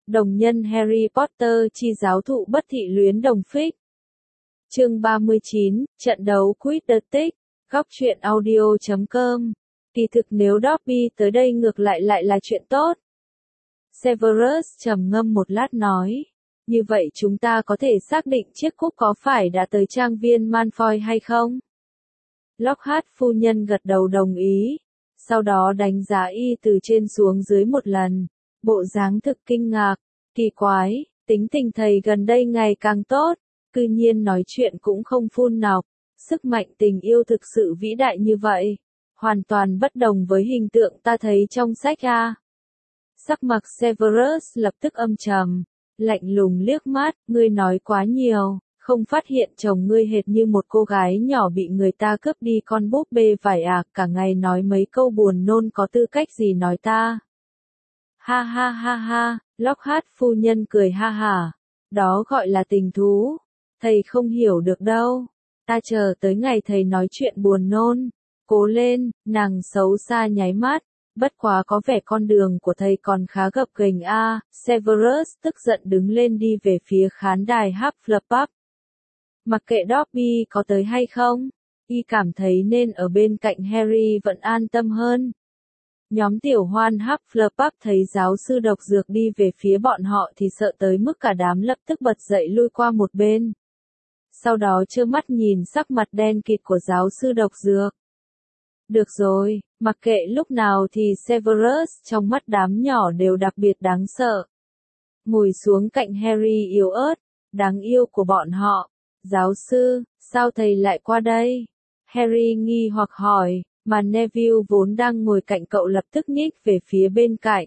Đồng nhân Harry Potter chi giáo thụ bất thị luyến đồng phích. Chương 39, trận đấu Quidditch, góc truyện audio.com. Kỳ thực nếu Dobby tới đây ngược lại là chuyện tốt. Severus trầm ngâm một lát nói. Như vậy chúng ta có thể xác định chiếc cúp có phải đã tới trang viên Malfoy hay không? Lockhart phu nhân gật đầu đồng ý. Sau đó đánh giá y từ trên xuống dưới một lần. Bộ dáng thực kinh ngạc, kỳ quái, tính tình thầy gần đây ngày càng tốt, cư nhiên nói chuyện cũng không phun nọc, sức mạnh tình yêu thực sự vĩ đại như vậy, hoàn toàn bất đồng với hình tượng ta thấy trong sách a. Sắc mặt Severus lập tức âm trầm, lạnh lùng liếc mắt, ngươi nói quá nhiều, không phát hiện chồng ngươi hệt như một cô gái nhỏ bị người ta cướp đi con búp bê vải à, cả ngày nói mấy câu buồn nôn có tư cách gì nói ta. Ha ha ha ha, Lockhart phu nhân cười ha hả, đó gọi là tình thú, thầy không hiểu được đâu, ta chờ tới ngày thầy nói chuyện buồn nôn, cố lên, nàng xấu xa nháy mắt, bất quá có vẻ con đường của thầy còn khá gập ghềnh a. Severus tức giận đứng lên đi về phía khán đài Hufflepuff. Mặc kệ Dobby có tới hay không, y cảm thấy nên ở bên cạnh Harry vẫn an tâm hơn. Nhóm tiểu hoan Hufflepuff thấy giáo sư độc dược đi về phía bọn họ thì sợ tới mức cả đám lập tức bật dậy lui qua một bên. Sau đó trơ mắt nhìn sắc mặt đen kịt của giáo sư độc dược. Được rồi, mặc kệ lúc nào thì Severus trong mắt đám nhỏ đều đặc biệt đáng sợ. Ngồi xuống cạnh Harry yếu ớt, đáng yêu của bọn họ. Giáo sư, sao thầy lại qua đây? Harry nghi hoặc hỏi. Mà Neville vốn đang ngồi cạnh cậu lập tức nhích về phía bên cạnh.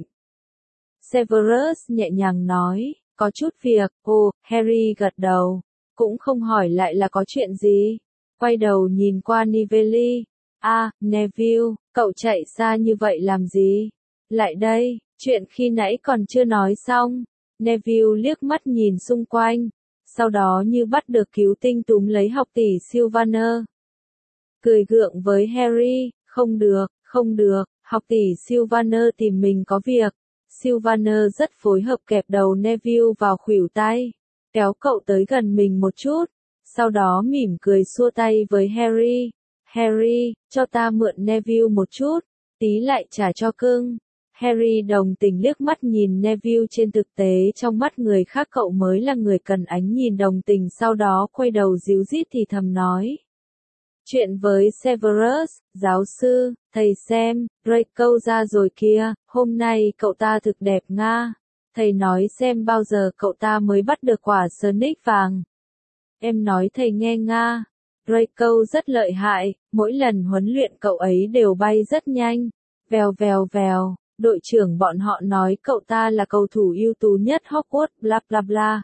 Severus nhẹ nhàng nói, có chút việc, Harry gật đầu, cũng không hỏi lại là có chuyện gì. Quay đầu nhìn qua Neville, Neville, cậu chạy xa như vậy làm gì? Lại đây, chuyện khi nãy còn chưa nói xong. Neville liếc mắt nhìn xung quanh, sau đó như bắt được cứu tinh túm lấy học tỷ Sylvaner. Cười gượng với Harry, không được, học tỷ Sylvaner tìm mình có việc. Sylvaner rất phối hợp kẹp đầu Neville vào khuỷu tay, kéo cậu tới gần mình một chút, sau đó mỉm cười xua tay với Harry. Harry, cho ta mượn Neville một chút, tí lại trả cho cưng. Harry đồng tình liếc mắt nhìn Neville, trên thực tế trong mắt người khác cậu mới là người cần ánh nhìn đồng tình, sau đó quay đầu díu dít thì thầm nói. Chuyện với Severus, giáo sư, thầy xem, Draco ra rồi kia, hôm nay cậu ta thực đẹp nga. Thầy nói xem bao giờ cậu ta mới bắt được quả Sonic vàng. Em nói thầy nghe nga. Draco rất lợi hại, mỗi lần huấn luyện cậu ấy đều bay rất nhanh. Vèo vèo vèo, đội trưởng bọn họ nói cậu ta là cầu thủ ưu tú nhất Hogwarts, bla bla bla.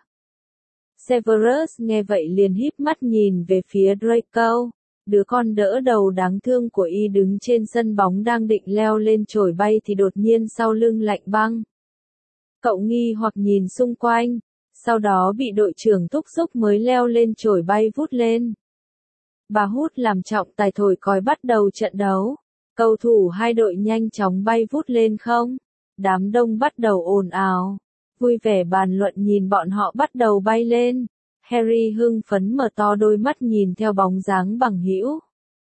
Severus nghe vậy liền híp mắt nhìn về phía Draco. Đứa con đỡ đầu đáng thương của y đứng trên sân bóng đang định leo lên chổi bay thì đột nhiên sau lưng lạnh băng. Cậu nghi hoặc nhìn xung quanh, sau đó bị đội trưởng thúc giục mới leo lên chổi bay vút lên. Bà hút làm trọng tài thổi còi bắt đầu trận đấu. Cầu thủ hai đội nhanh chóng bay vút lên không. Đám đông bắt đầu ồn ào, vui vẻ bàn luận nhìn bọn họ bắt đầu bay lên. Harry hưng phấn mở to đôi mắt nhìn theo bóng dáng bằng hữu.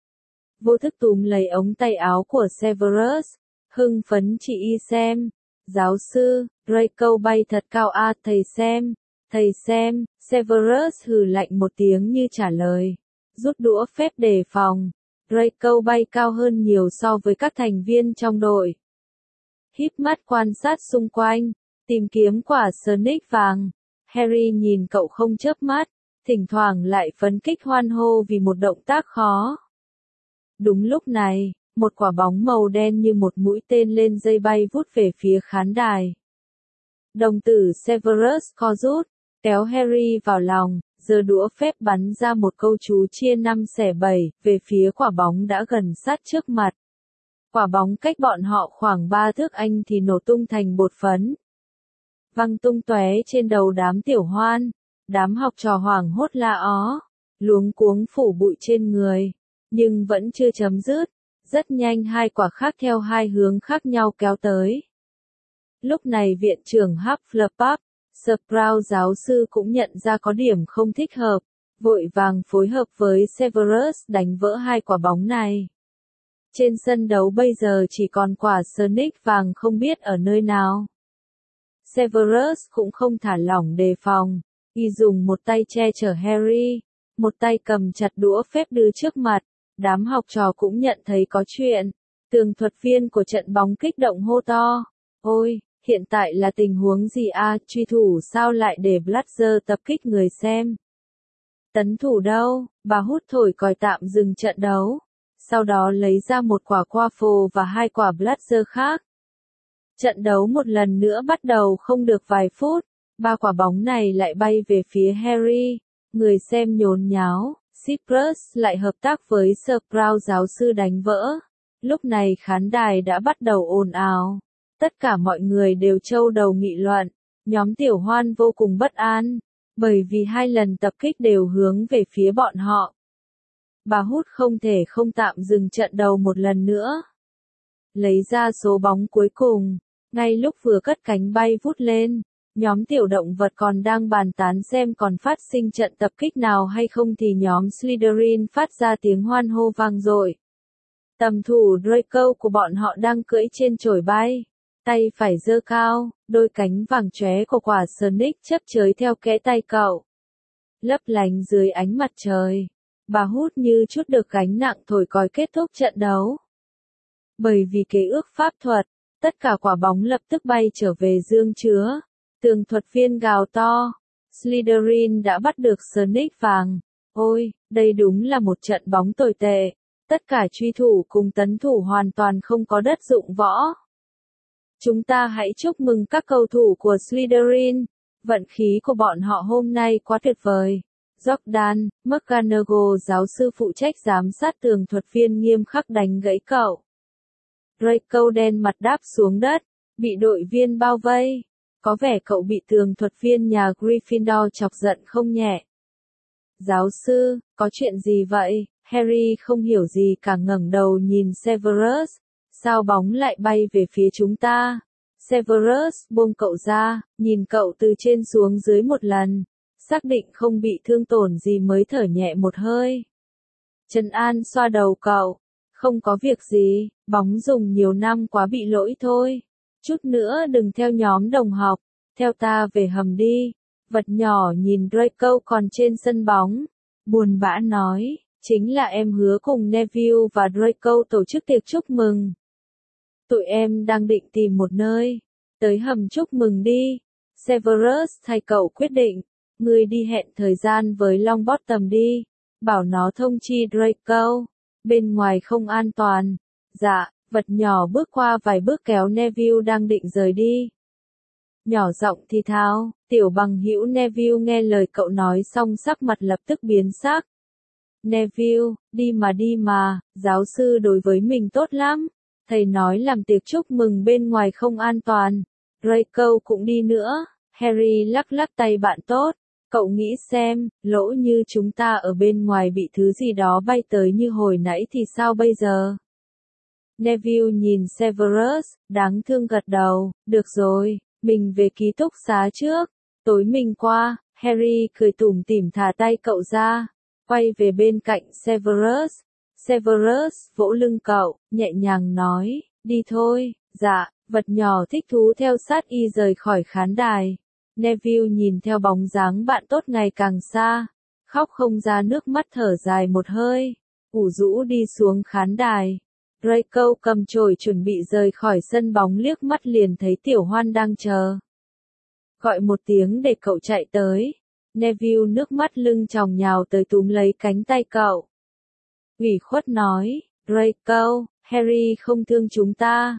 Vô thức túm lấy ống tay áo của Severus, hưng phấn chỉ y xem. Giáo sư, Draco bay thật cao a, thầy xem, Severus hừ lạnh một tiếng như trả lời. Rút đũa phép đề phòng, Draco bay cao hơn nhiều so với các thành viên trong đội. Híp mắt quan sát xung quanh, tìm kiếm quả Sonic vàng. Harry nhìn cậu không chớp mắt, thỉnh thoảng lại phấn khích hoan hô vì một động tác khó. Đúng lúc này, một quả bóng màu đen như một mũi tên lên dây bay vút về phía khán đài. Đồng tử Severus co rút, kéo Harry vào lòng, giơ đũa phép bắn ra một câu chú chia 5 xẻ 7, về phía quả bóng đã gần sát trước mặt. Quả bóng cách bọn họ khoảng 3 thước anh thì nổ tung thành bột phấn. Văng tung tóe trên đầu đám tiểu hoan, đám học trò hoảng hốt la ó, luống cuống phủ bụi trên người, nhưng vẫn chưa chấm dứt, rất nhanh hai quả khác theo hai hướng khác nhau kéo tới. Lúc này viện trưởng Hufflepuff, Sprout giáo sư cũng nhận ra có điểm không thích hợp, vội vàng phối hợp với Severus đánh vỡ hai quả bóng này. Trên sân đấu bây giờ chỉ còn quả Sonic vàng không biết ở nơi nào. Severus cũng không thả lỏng đề phòng, y dùng một tay che chở Harry, một tay cầm chặt đũa phép đưa trước mặt, đám học trò cũng nhận thấy có chuyện. Tường thuật viên của trận bóng kích động hô to, ôi, hiện tại là tình huống gì a? Truy thủ sao lại để Blazer tập kích người xem? Tấn thủ đâu? Bà hút thổi còi tạm dừng trận đấu, sau đó lấy ra một quả Quaffle và hai quả Blazer khác. Trận đấu một lần nữa bắt đầu không được vài phút, ba quả bóng này lại bay về phía Harry, người xem nhốn nháo, Sirius lại hợp tác với Sprout giáo sư đánh vỡ. Lúc này khán đài đã bắt đầu ồn ào, tất cả mọi người đều trâu đầu nghị luận, nhóm Tiểu Hoan vô cùng bất an, bởi vì hai lần tập kích đều hướng về phía bọn họ. Bà hút không thể không tạm dừng trận đầu một lần nữa. Lấy ra số bóng cuối cùng, ngay lúc vừa cất cánh bay vút lên, nhóm tiểu động vật còn đang bàn tán xem còn phát sinh trận tập kích nào hay không thì nhóm Slytherin phát ra tiếng hoan hô vang dội. Tầm thủ Draco của bọn họ đang cưỡi trên chổi bay, tay phải giơ cao, đôi cánh vàng chóe của quả Sonic chớp chới theo kẽ tay cậu. Lấp lánh dưới ánh mặt trời, bà hút như chút được gánh nặng thổi còi kết thúc trận đấu. Bởi vì kế ước pháp thuật, tất cả quả bóng lập tức bay trở về dương chứa. Tường thuật viên gào to, Slytherin đã bắt được Sonic vàng. Ôi, đây đúng là một trận bóng tồi tệ. Tất cả truy thủ cùng tấn thủ hoàn toàn không có đất dụng võ. Chúng ta hãy chúc mừng các cầu thủ của Slytherin. Vận khí của bọn họ hôm nay quá tuyệt vời. Jordan, McGonagall giáo sư phụ trách giám sát tường thuật viên nghiêm khắc đánh gãy cậu. Draco đen mặt đáp xuống đất, bị đội viên bao vây. Có vẻ cậu bị tường thuật viên nhà Gryffindor chọc giận không nhẹ. Giáo sư, có chuyện gì vậy? Harry không hiểu gì cả ngẩng đầu nhìn Severus. Sao bóng lại bay về phía chúng ta? Severus buông cậu ra, nhìn cậu từ trên xuống dưới một lần. Xác định không bị thương tổn gì mới thở nhẹ một hơi. Trấn An xoa đầu cậu. Không có việc gì, bóng dùng nhiều năm quá bị lỗi thôi. Chút nữa đừng theo nhóm đồng học, theo ta về hầm đi. Vật nhỏ nhìn Draco còn trên sân bóng, buồn bã nói, chính là em hứa cùng Neville và Draco tổ chức tiệc chúc mừng. Tụi em đang định tìm một nơi, tới hầm chúc mừng đi. Severus thay cậu quyết định, ngươi đi hẹn thời gian với Longbottom đi, bảo nó thông chi Draco, bên ngoài không an toàn. Dạ. Vật nhỏ bước qua vài bước kéo Neville đang định rời đi. Nhỏ giọng thì thào, tiểu bằng hữu Neville nghe lời cậu nói xong sắc mặt lập tức biến sắc. Neville, đi mà, giáo sư đối với mình tốt lắm. Thầy nói làm tiệc chúc mừng bên ngoài không an toàn. Draco cũng đi nữa. Harry lắc lắc tay bạn tốt. Cậu nghĩ xem, lỗ như chúng ta ở bên ngoài bị thứ gì đó bay tới như hồi nãy thì sao bây giờ? Neville nhìn Severus, đáng thương gật đầu, được rồi, mình về ký túc xá trước, tối mình qua. Harry cười tủm tỉm thả tay cậu ra, quay về bên cạnh Severus. Severus vỗ lưng cậu, nhẹ nhàng nói, đi thôi. Dạ, vật nhỏ thích thú theo sát y rời khỏi khán đài. Neville nhìn theo bóng dáng bạn tốt ngày càng xa, khóc không ra nước mắt thở dài một hơi, ủ rũ đi xuống khán đài. Draco cầm chổi chuẩn bị rời khỏi sân bóng liếc mắt liền thấy Tiểu Hoan đang chờ. Gọi một tiếng để cậu chạy tới. Neville nước mắt lưng tròng nhào tới túm lấy cánh tay cậu. Ủy khuất nói, Draco, Harry không thương chúng ta.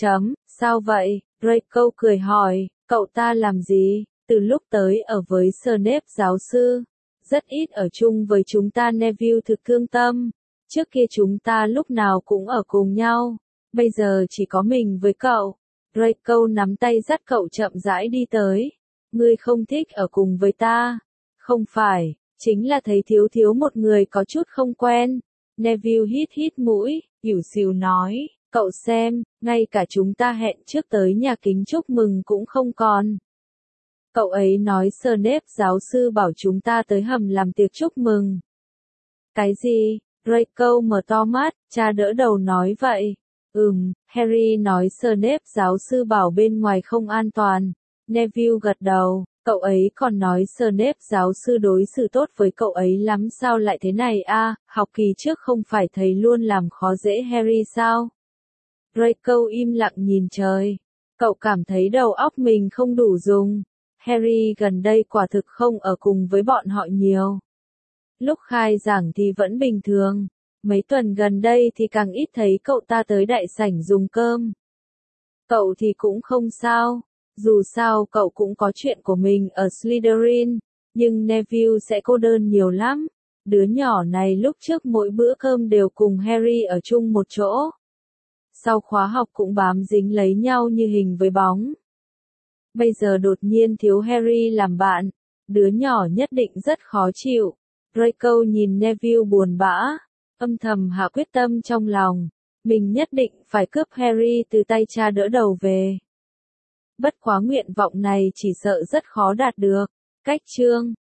Sao vậy? Draco cười hỏi, cậu ta làm gì? Từ lúc tới ở với Snape giáo sư, rất ít ở chung với chúng ta. Neville thực thương tâm. Trước kia chúng ta lúc nào cũng ở cùng nhau, bây giờ chỉ có mình với cậu. Draco nắm tay dắt cậu chậm rãi đi tới. Ngươi không thích ở cùng với ta? Không phải, chính là thấy thiếu một người có chút không quen. Neville hít mũi, ỉu xìu nói, Cậu xem, ngay cả chúng ta hẹn trước tới nhà kính chúc mừng cũng không còn. Cậu ấy nói Snape giáo sư bảo chúng ta tới hầm làm tiệc chúc mừng. Cái gì? Draco mở to mắt, cha đỡ đầu nói vậy. Harry nói Snape giáo sư bảo bên ngoài không an toàn. Neville gật đầu, cậu ấy còn nói Snape giáo sư đối xử tốt với cậu ấy lắm sao lại thế này a? Học kỳ trước không phải thầy luôn làm khó dễ Harry sao? Draco im lặng nhìn trời. Cậu cảm thấy đầu óc mình không đủ dùng. Harry gần đây quả thực không ở cùng với bọn họ nhiều. Lúc khai giảng thì vẫn bình thường. Mấy tuần gần đây thì càng ít thấy cậu ta tới đại sảnh dùng cơm. Cậu thì cũng không sao. Dù sao cậu cũng có chuyện của mình ở Slytherin. Nhưng Neville sẽ cô đơn nhiều lắm. Đứa nhỏ này lúc trước mỗi bữa cơm đều cùng Harry ở chung một chỗ. Sau khóa học cũng bám dính lấy nhau như hình với bóng. Bây giờ đột nhiên thiếu Harry làm bạn. Đứa nhỏ nhất định rất khó chịu. Draco nhìn Neville buồn bã. Âm thầm hạ quyết tâm trong lòng. Mình nhất định phải cướp Harry từ tay cha đỡ đầu về. Bất quá nguyện vọng này chỉ sợ rất khó đạt được. Cách chương